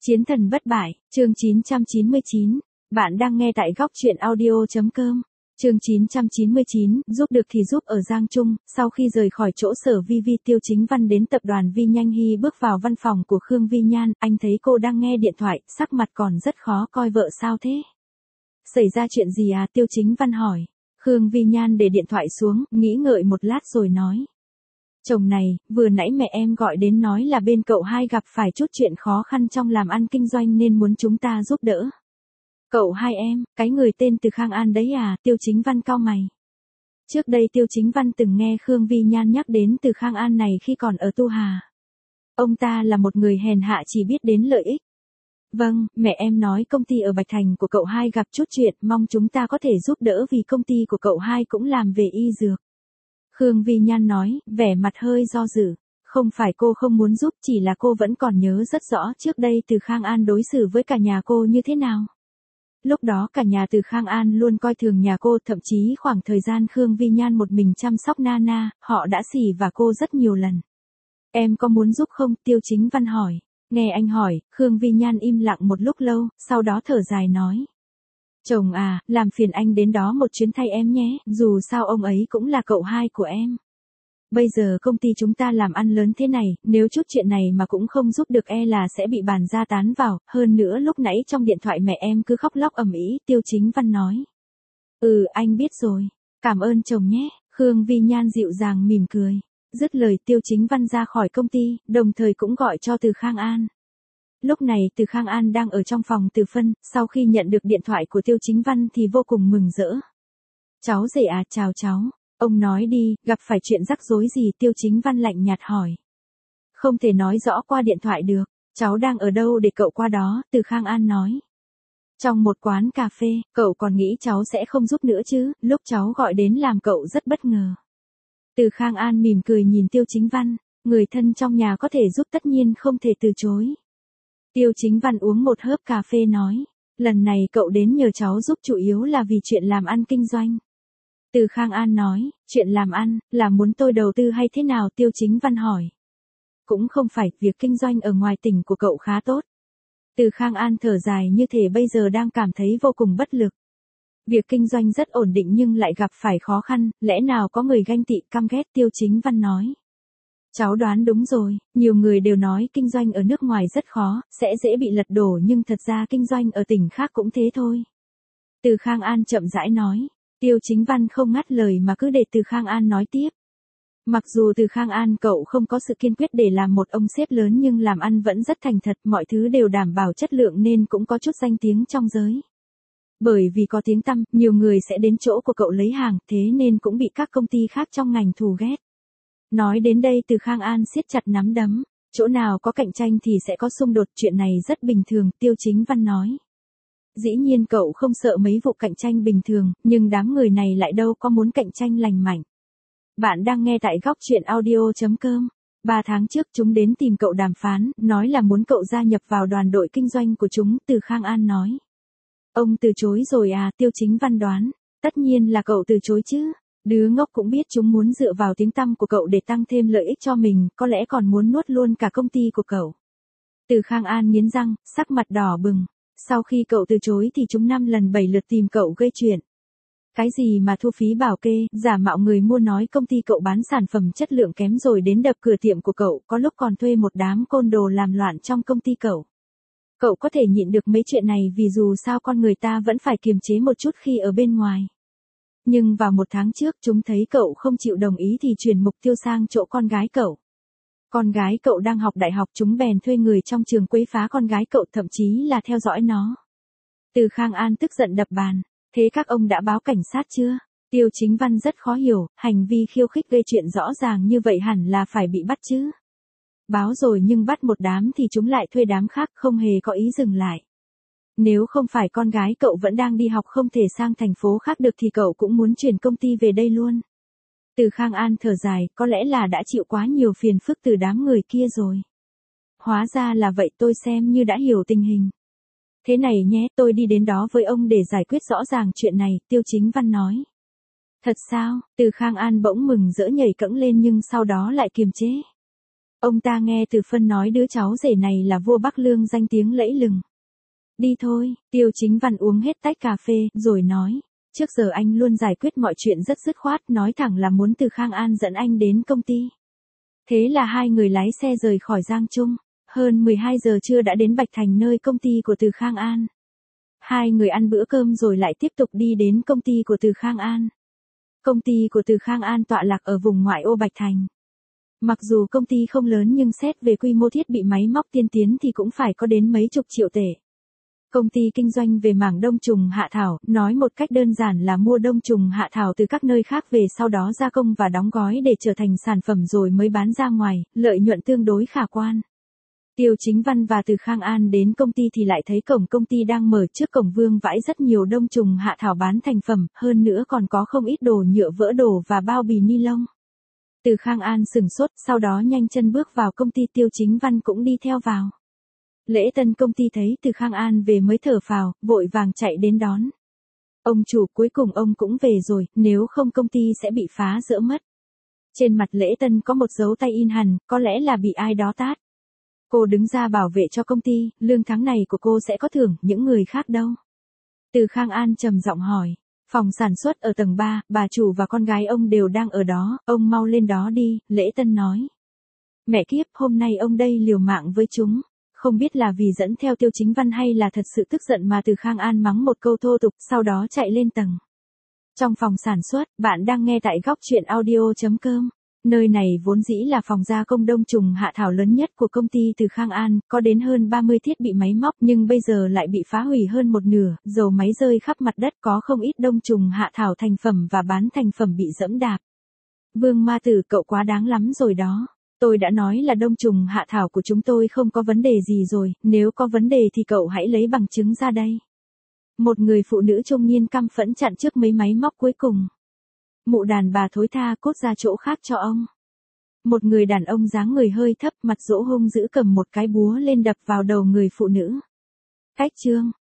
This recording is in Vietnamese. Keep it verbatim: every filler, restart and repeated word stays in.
Chiến thần bất bại, chương chín trăm chín mươi chín. Bạn đang nghe tại góc truyện audio.com. Chương chín trăm chín mươi chín, giúp được thì giúp ở Giang Trung. Sau khi rời khỏi chỗ Sở Vi Vi, Tiêu Chính Văn đến tập đoàn Vi Nhanh Hy bước vào văn phòng của Khương Vi Nhan. Anh thấy cô đang nghe điện thoại, sắc mặt còn rất khó coi. Vợ sao thế? Xảy ra chuyện gì à? Tiêu Chính Văn hỏi. Khương Vi Nhan để điện thoại xuống, nghĩ ngợi một lát rồi nói. Chồng này, vừa nãy mẹ em gọi đến nói là bên cậu hai gặp phải chút chuyện khó khăn trong làm ăn kinh doanh nên muốn chúng ta giúp đỡ. Cậu hai em, cái người tên Từ Khang An đấy à? Tiêu Chính Văn cau mày. Trước đây Tiêu Chính Văn từng nghe Khương Vi Nhan nhắc đến Từ Khang An này khi còn ở Tu Hà. Ông ta là một người hèn hạ chỉ biết đến lợi ích. Vâng, mẹ em nói công ty ở Bạch Thành của cậu hai gặp chút chuyện, mong chúng ta có thể giúp đỡ vì công ty của cậu hai cũng làm về y dược. Khương Vi Nhan nói, vẻ mặt hơi do dự. Không phải cô không muốn giúp, chỉ là cô vẫn còn nhớ rất rõ trước đây Từ Khang An đối xử với cả nhà cô như thế nào. Lúc đó cả nhà Từ Khang An luôn coi thường nhà cô, thậm chí khoảng thời gian Khương Vi Nhan một mình chăm sóc Nana, họ đã xỉ vả cô rất nhiều lần. Em có muốn giúp không? Tiêu Chính Văn hỏi. Nghe anh hỏi, Khương Vi Nhan im lặng một lúc lâu, sau đó thở dài nói. Chồng à, làm phiền anh đến đó một chuyến thay em nhé, dù sao ông ấy cũng là cậu hai của em. Bây giờ công ty chúng ta làm ăn lớn thế này, nếu chút chuyện này mà cũng không giúp được e là sẽ bị bàn ra tán vào, hơn nữa lúc nãy trong điện thoại mẹ em cứ khóc lóc ầm ĩ. Tiêu Chính Văn nói. Ừ, anh biết rồi, cảm ơn chồng nhé. Khương Vi Nhan dịu dàng mỉm cười. Dứt lời Tiêu Chính Văn ra khỏi công ty, đồng thời cũng gọi cho Từ Khang An. Lúc này Từ Khang An đang ở trong phòng Từ Phân, sau khi nhận được điện thoại của Tiêu Chính Văn thì vô cùng mừng rỡ. Cháu rể à, chào cháu. Ông nói đi, gặp phải chuyện rắc rối gì? Tiêu Chính Văn lạnh nhạt hỏi. Không thể nói rõ qua điện thoại được, cháu đang ở đâu để cậu qua đó? Từ Khang An nói. Trong một quán cà phê, cậu còn nghĩ cháu sẽ không giúp nữa chứ, lúc cháu gọi đến làm cậu rất bất ngờ. Từ Khang An mỉm cười nhìn Tiêu Chính Văn, người thân trong nhà có thể giúp tất nhiên không thể từ chối. Tiêu Chính Văn uống một hớp cà phê nói, lần này cậu đến nhờ cháu giúp chủ yếu là vì chuyện làm ăn kinh doanh. Từ Khang An nói, chuyện làm ăn, là muốn tôi đầu tư hay thế nào? Tiêu Chính Văn hỏi. Cũng không phải, việc kinh doanh ở ngoài tỉnh của cậu khá tốt. Từ Khang An thở dài như thể bây giờ đang cảm thấy vô cùng bất lực. Việc kinh doanh rất ổn định nhưng lại gặp phải khó khăn, lẽ nào có người ganh tị căm ghét? Tiêu Chính Văn nói. Cháu đoán đúng rồi, nhiều người đều nói kinh doanh ở nước ngoài rất khó, sẽ dễ bị lật đổ nhưng thật ra kinh doanh ở tỉnh khác cũng thế thôi. Từ Khang An chậm rãi nói. Tiêu Chính Văn không ngắt lời mà cứ để Từ Khang An nói tiếp. Mặc dù Từ Khang An cậu không có sự kiên quyết để làm một ông sếp lớn nhưng làm ăn vẫn rất thành thật, mọi thứ đều đảm bảo chất lượng nên cũng có chút danh tiếng trong giới. Bởi vì có tiếng tăm, nhiều người sẽ đến chỗ của cậu lấy hàng, thế nên cũng bị các công ty khác trong ngành thù ghét. Nói đến đây Từ Khang An siết chặt nắm đấm, chỗ nào có cạnh tranh thì sẽ có xung đột, chuyện này rất bình thường. Tiêu Chính Văn nói. Dĩ nhiên cậu không sợ mấy vụ cạnh tranh bình thường, nhưng đám người này lại đâu có muốn cạnh tranh lành mạnh. Bạn đang nghe tại góc truyện audio.com. Ba tháng trước chúng đến tìm cậu đàm phán, nói là muốn cậu gia nhập vào đoàn đội kinh doanh của chúng, Từ Khang An nói. Ông từ chối rồi à? Tiêu Chính Văn đoán. Tất nhiên là cậu từ chối chứ. Đứa ngốc cũng biết chúng muốn dựa vào tiếng tăm của cậu để tăng thêm lợi ích cho mình, có lẽ còn muốn nuốt luôn cả công ty của cậu. Từ Khang An nghiến răng, sắc mặt đỏ bừng. Sau khi cậu từ chối thì chúng năm lần bảy lượt tìm cậu gây chuyện. Cái gì mà thu phí bảo kê, giả mạo người mua nói công ty cậu bán sản phẩm chất lượng kém rồi đến đập cửa tiệm của cậu, có lúc còn thuê một đám côn đồ làm loạn trong công ty cậu. Cậu có thể nhịn được mấy chuyện này vì dù sao con người ta vẫn phải kiềm chế một chút khi ở bên ngoài. Nhưng vào một tháng trước chúng thấy cậu không chịu đồng ý thì chuyển mục tiêu sang chỗ con gái cậu. Con gái cậu đang học đại học, chúng bèn thuê người trong trường quấy phá con gái cậu, thậm chí là theo dõi nó. Từ Khang An tức giận đập bàn. Thế các ông đã báo cảnh sát chưa? Tiêu Chính Văn rất khó hiểu, hành vi khiêu khích gây chuyện rõ ràng như vậy hẳn là phải bị bắt chứ. Báo rồi nhưng bắt một đám thì chúng lại thuê đám khác, không hề có ý dừng lại. Nếu không phải con gái cậu vẫn đang đi học không thể sang thành phố khác được thì cậu cũng muốn chuyển công ty về đây luôn. Từ Khang An thở dài, có lẽ là đã chịu quá nhiều phiền phức từ đám người kia rồi. Hóa ra là vậy, tôi xem như đã hiểu tình hình. Thế này nhé, tôi đi đến đó với ông để giải quyết rõ ràng chuyện này, Tiêu Chính Văn nói. Thật sao? Từ Khang An bỗng mừng rỡ nhảy cẫng lên nhưng sau đó lại kiềm chế. Ông ta nghe Từ Phân nói đứa cháu rể này là vua Bắc Lương danh tiếng lẫy lừng. Đi thôi, Tiêu Chính Văn uống hết tách cà phê, rồi nói. Trước giờ anh luôn giải quyết mọi chuyện rất dứt khoát, nói thẳng là muốn từ Khang An dẫn anh đến công ty. Thế là hai người lái xe rời khỏi Giang Trung. Hơn mười hai giờ trưa đã đến Bạch Thành nơi công ty của Từ Khang An. Hai người ăn bữa cơm rồi lại tiếp tục đi đến công ty của Từ Khang An. Công ty của Từ Khang An tọa lạc ở vùng ngoại ô Bạch Thành. Mặc dù công ty không lớn nhưng xét về quy mô thiết bị máy móc tiên tiến thì cũng phải có đến mấy chục triệu tệ. Công ty kinh doanh về mảng đông trùng hạ thảo, nói một cách đơn giản là mua đông trùng hạ thảo từ các nơi khác về sau đó gia công và đóng gói để trở thành sản phẩm rồi mới bán ra ngoài, lợi nhuận tương đối khả quan. Tiêu Chính Văn và Từ Khang An đến công ty thì lại thấy cổng công ty đang mở, trước cổng vương vãi rất nhiều đông trùng hạ thảo bán thành phẩm, hơn nữa còn có không ít đồ nhựa vỡ đồ và bao bì ni lông. Từ Khang An sửng sốt, sau đó nhanh chân bước vào công ty, Tiêu Chính Văn cũng đi theo vào. Lễ tân công ty thấy Từ Khang An về mới thở phào, vội vàng chạy đến đón. Ông chủ, cuối cùng ông cũng về rồi, nếu không công ty sẽ bị phá rỡ mất. Trên mặt lễ tân có một dấu tay in hằn, có lẽ là bị ai đó tát. Cô đứng ra bảo vệ cho công ty, lương tháng này của cô sẽ có thưởng, những người khác đâu? Từ Khang An trầm giọng hỏi. Phòng sản xuất ở tầng ba, bà chủ và con gái ông đều đang ở đó, ông mau lên đó đi, lễ tân nói. Mẹ kiếp, hôm nay ông đây liều mạng với chúng. Không biết là vì dẫn theo Tiêu Chính Văn hay là thật sự tức giận mà Từ Khang An mắng một câu thô tục, sau đó chạy lên tầng. Trong phòng sản xuất, bạn đang nghe tại góc truyện audio chấm com. Nơi này vốn dĩ là phòng gia công đông trùng hạ thảo lớn nhất của công ty Từ Khang An, có đến hơn ba mươi thiết bị máy móc nhưng bây giờ lại bị phá hủy hơn một nửa, dầu máy rơi khắp mặt đất, có không ít đông trùng hạ thảo thành phẩm và bán thành phẩm bị dẫm đạp. Vương Ma Tử, cậu quá đáng lắm rồi đó. Tôi đã nói là đông trùng hạ thảo của chúng tôi không có vấn đề gì rồi, nếu có vấn đề thì cậu hãy lấy bằng chứng ra đây. Một người phụ nữ trung niên căm phẫn chặn trước mấy máy móc cuối cùng. Mụ đàn bà thối tha, cút ra chỗ khác cho ông. Một người đàn ông dáng người hơi thấp, mặt dỗ hung dữ cầm một cái búa lên đập vào đầu người phụ nữ. Cách chương,